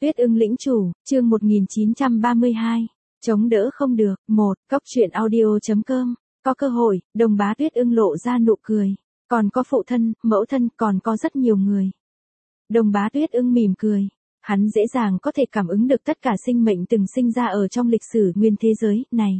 Tuyết ưng lĩnh chủ, chương 1932. Chống đỡ không được. 1. Cốc truyện audio.com. Có cơ hội, Đồng Bá Tuyết ưng lộ ra nụ cười. Còn có phụ thân, mẫu thân, còn có rất nhiều người. Đồng Bá Tuyết ưng mỉm cười. Hắn dễ dàng có thể cảm ứng được tất cả sinh mệnh từng sinh ra ở trong lịch sử nguyên thế giới này.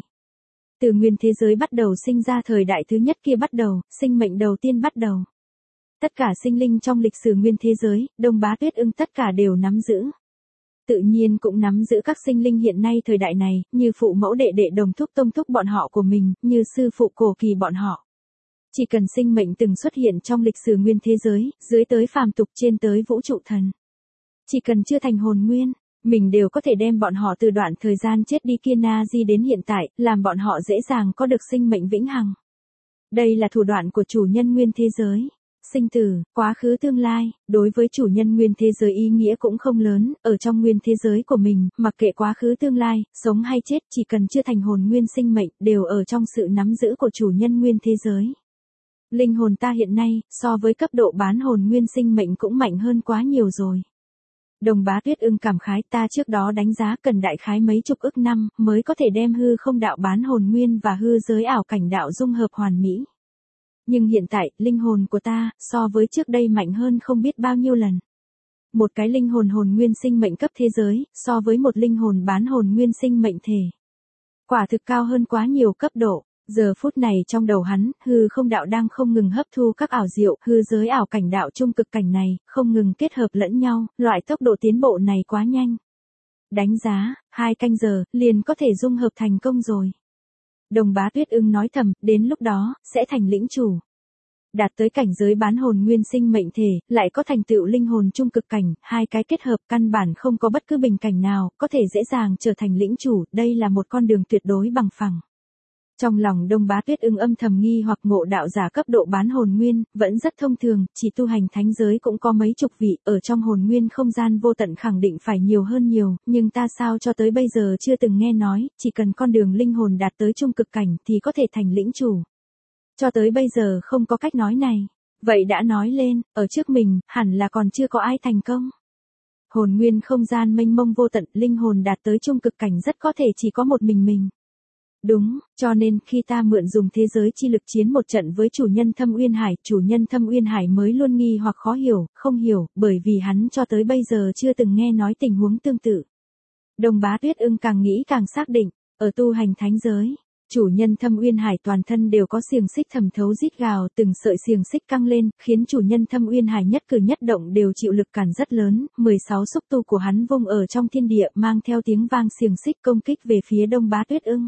Từ nguyên thế giới bắt đầu sinh ra thời đại thứ nhất kia bắt đầu, sinh mệnh đầu tiên bắt đầu. Tất cả sinh linh trong lịch sử nguyên thế giới, Đồng Bá Tuyết ưng tất cả đều nắm giữ. Tự nhiên cũng nắm giữ các sinh linh hiện nay thời đại này, như phụ mẫu đệ đệ đồng thúc tông thúc bọn họ của mình, như sư phụ cổ kỳ bọn họ. Chỉ cần sinh mệnh từng xuất hiện trong lịch sử nguyên thế giới, dưới tới phàm tục trên tới vũ trụ thần. Chỉ cần chưa thành hồn nguyên, mình đều có thể đem bọn họ từ đoạn thời gian chết đi kia na di đến hiện tại, làm bọn họ dễ dàng có được sinh mệnh vĩnh hằng. Đây là thủ đoạn của chủ nhân nguyên thế giới. Sinh tử, quá khứ tương lai, đối với chủ nhân nguyên thế giới ý nghĩa cũng không lớn, ở trong nguyên thế giới của mình, mặc kệ quá khứ tương lai, sống hay chết chỉ cần chưa thành hồn nguyên sinh mệnh, đều ở trong sự nắm giữ của chủ nhân nguyên thế giới. Linh hồn ta hiện nay, so với cấp độ bán hồn nguyên sinh mệnh cũng mạnh hơn quá nhiều rồi. Đồng Bá Tuyết ưng cảm khái, ta trước đó đánh giá cần đại khái mấy chục ức năm, mới có thể đem hư không đạo bán hồn nguyên và hư giới ảo cảnh đạo dung hợp hoàn mỹ. Nhưng hiện tại, linh hồn của ta, so với trước đây mạnh hơn không biết bao nhiêu lần. Một cái linh hồn hồn nguyên sinh mệnh cấp thế giới, so với một linh hồn bán hồn nguyên sinh mệnh thể. Quả thực cao hơn quá nhiều cấp độ. Giờ phút này trong đầu hắn, hư không đạo đang không ngừng hấp thu các ảo diệu, hư giới ảo cảnh đạo trung cực cảnh này, không ngừng kết hợp lẫn nhau, loại tốc độ tiến bộ này quá nhanh. Đánh giá, 2 canh giờ, liền có thể dung hợp thành công rồi. Đồng Bá Tuyết ưng nói thầm, đến lúc đó, sẽ thành lĩnh chủ. Đạt tới cảnh giới bán hồn nguyên sinh mệnh thể, lại có thành tựu linh hồn trung cực cảnh, 2 cái kết hợp căn bản không có bất cứ bình cảnh nào, có thể dễ dàng trở thành lĩnh chủ, đây là một con đường tuyệt đối bằng phẳng. Trong lòng Đồng Bá Tuyết ưng âm thầm nghi hoặc ngộ đạo giả cấp độ bán hồn nguyên, vẫn rất thông thường, chỉ tu hành thánh giới cũng có mấy chục vị, ở trong hồn nguyên không gian vô tận khẳng định phải nhiều hơn nhiều, nhưng ta sao cho tới bây giờ chưa từng nghe nói, chỉ cần con đường linh hồn đạt tới trung cực cảnh thì có thể thành lĩnh chủ. Cho tới bây giờ không có cách nói này. Vậy đã nói lên, ở trước mình, hẳn là còn chưa có ai thành công. Hồn nguyên không gian mênh mông vô tận, linh hồn đạt tới trung cực cảnh rất có thể chỉ có một mình. Đúng, cho nên khi ta mượn dùng thế giới chi lực chiến một trận với chủ nhân Thâm Uyên Hải, chủ nhân Thâm Uyên Hải mới luôn nghi hoặc khó hiểu, không hiểu, bởi vì hắn cho tới bây giờ chưa từng nghe nói tình huống tương tự. Đồng Bá Tuyết ưng càng nghĩ càng xác định, ở tu hành thánh giới, chủ nhân Thâm Uyên Hải toàn thân đều có xiềng xích thẩm thấu rít gào, từng sợi xiềng xích căng lên, khiến chủ nhân Thâm Uyên Hải nhất cử nhất động đều chịu lực cản rất lớn, 16 xúc tu của hắn vung ở trong thiên địa mang theo tiếng vang xiềng xích công kích về phía Đồng Bá Tuyết ưng.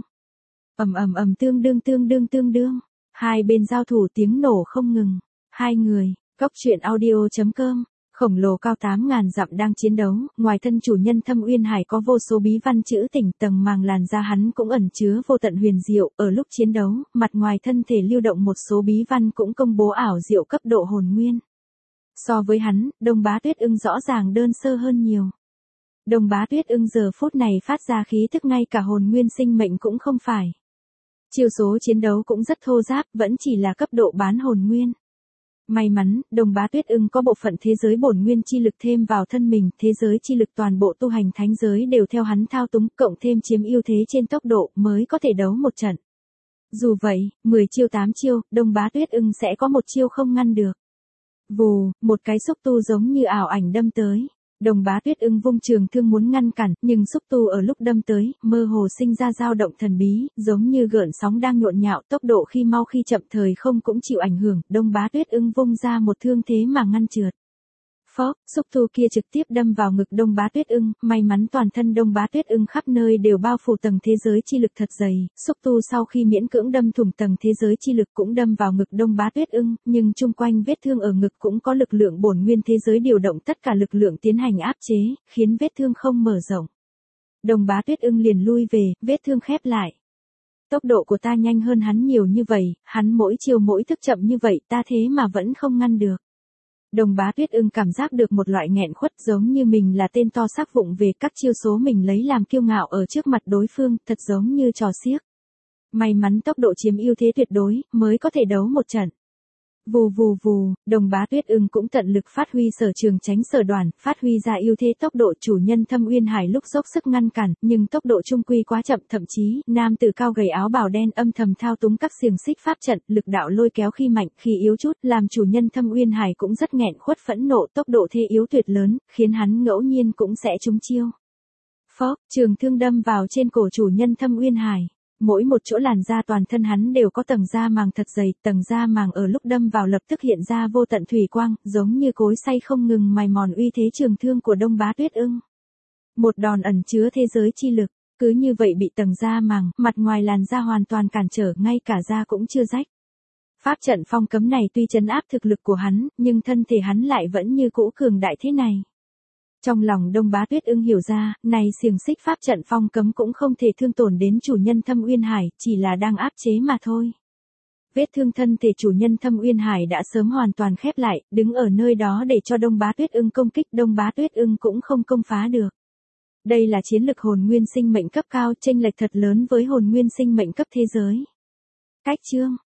Ầm tương đương. Hai bên giao thủ tiếng nổ không ngừng. Hai người, Cốc truyện audio.com. Khổng lồ cao 8.000 dặm đang chiến đấu, ngoài thân chủ nhân Thâm Uyên Hải có vô số bí văn chữ tỉnh, tầng màng làn da hắn cũng ẩn chứa vô tận huyền diệu, ở lúc chiến đấu, mặt ngoài thân thể lưu động một số bí văn cũng công bố ảo diệu cấp độ hồn nguyên. So với hắn, Đồng Bá Tuyết ưng rõ ràng đơn sơ hơn nhiều. Đồng Bá Tuyết ưng giờ phút này phát ra khí thức ngay cả hồn nguyên sinh mệnh cũng không phải. Chiêu số chiến đấu cũng rất thô ráp, vẫn chỉ là cấp độ bán hồn nguyên. May mắn, Đồng Bá Tuyết ưng có bộ phận thế giới bổn nguyên chi lực thêm vào thân mình, thế giới chi lực toàn bộ tu hành thánh giới đều theo hắn thao túng, cộng thêm chiếm ưu thế trên tốc độ mới có thể đấu một trận. Dù vậy, 10 chiêu 8 chiêu, Đồng Bá Tuyết ưng sẽ có một chiêu không ngăn được. Vù, một cái xúc tu giống như ảo ảnh đâm tới. Đồng Bá Tuyết ưng vung trường thương muốn ngăn cản, nhưng xúc tu ở lúc đâm tới, mơ hồ sinh ra dao động thần bí, giống như gợn sóng đang nhộn nhạo, tốc độ khi mau khi chậm thời không cũng chịu ảnh hưởng, Đồng Bá Tuyết ưng vung ra một thương thế mà ngăn trượt. Phốc, xúc tu kia trực tiếp đâm vào ngực Đồng Bá Tuyết ưng, may mắn toàn thân Đồng Bá Tuyết ưng khắp nơi đều bao phủ tầng thế giới chi lực thật dày, xúc tu sau khi miễn cưỡng đâm thủng tầng thế giới chi lực cũng đâm vào ngực Đồng Bá Tuyết ưng, nhưng chung quanh vết thương ở ngực cũng có lực lượng bổn nguyên thế giới điều động tất cả lực lượng tiến hành áp chế, khiến vết thương không mở rộng. Đồng Bá Tuyết ưng liền lui về, vết thương khép lại. Tốc độ của ta nhanh hơn hắn nhiều như vậy, hắn mỗi chiều mỗi thức chậm như vậy, ta thế mà vẫn không ngăn được. Đồng Bá Tuyết ưng cảm giác được một loại nghẹn khuất, giống như mình là tên to xác vụng về các chiêu số mình lấy làm kiêu ngạo ở trước mặt đối phương, thật giống như trò xiếc. May mắn tốc độ chiếm ưu thế tuyệt đối, mới có thể đấu một trận. Vù vù vù, Đồng Bá Tuyết Ưng cũng tận lực phát huy sở trường tránh sở đoản, phát huy ra ưu thế tốc độ. Chủ nhân Thâm Uyên Hải lúc dốc sức ngăn cản, nhưng tốc độ trung quy quá chậm, thậm chí, nam tử cao gầy áo bào đen âm thầm thao túng các xiềng xích pháp trận, lực đạo lôi kéo khi mạnh, khi yếu chút, làm chủ nhân Thâm Uyên Hải cũng rất nghẹn khuất phẫn nộ, tốc độ thê yếu tuyệt lớn, khiến hắn ngẫu nhiên cũng sẽ trúng chiêu. Phốc, trường thương đâm vào trên cổ chủ nhân Thâm Uyên Hải. Mỗi một chỗ làn da toàn thân hắn đều có tầng da màng thật dày, tầng da màng ở lúc đâm vào lập tức hiện ra vô tận thủy quang, giống như cối xay không ngừng mài mòn uy thế trường thương của Đông Bá Tuyết Ưng. Một đòn ẩn chứa thế giới chi lực, cứ như vậy bị tầng da màng, mặt ngoài làn da hoàn toàn cản trở, ngay cả da cũng chưa rách. Pháp trận phong cấm này tuy trấn áp thực lực của hắn, nhưng thân thể hắn lại vẫn như cũ cường đại thế này. Trong lòng Đông Bá Tuyết Ưng hiểu ra, này xiềng xích pháp trận phong cấm cũng không thể thương tổn đến chủ nhân Thâm Uyên Hải, chỉ là đang áp chế mà thôi. Vết thương thân thể chủ nhân Thâm Uyên Hải đã sớm hoàn toàn khép lại, đứng ở nơi đó để cho Đông Bá Tuyết Ưng công kích, Đông Bá Tuyết Ưng cũng không công phá được. Đây là chiến lực hồn nguyên sinh mệnh cấp cao, chênh lệch thật lớn với hồn nguyên sinh mệnh cấp thế giới. Cách chương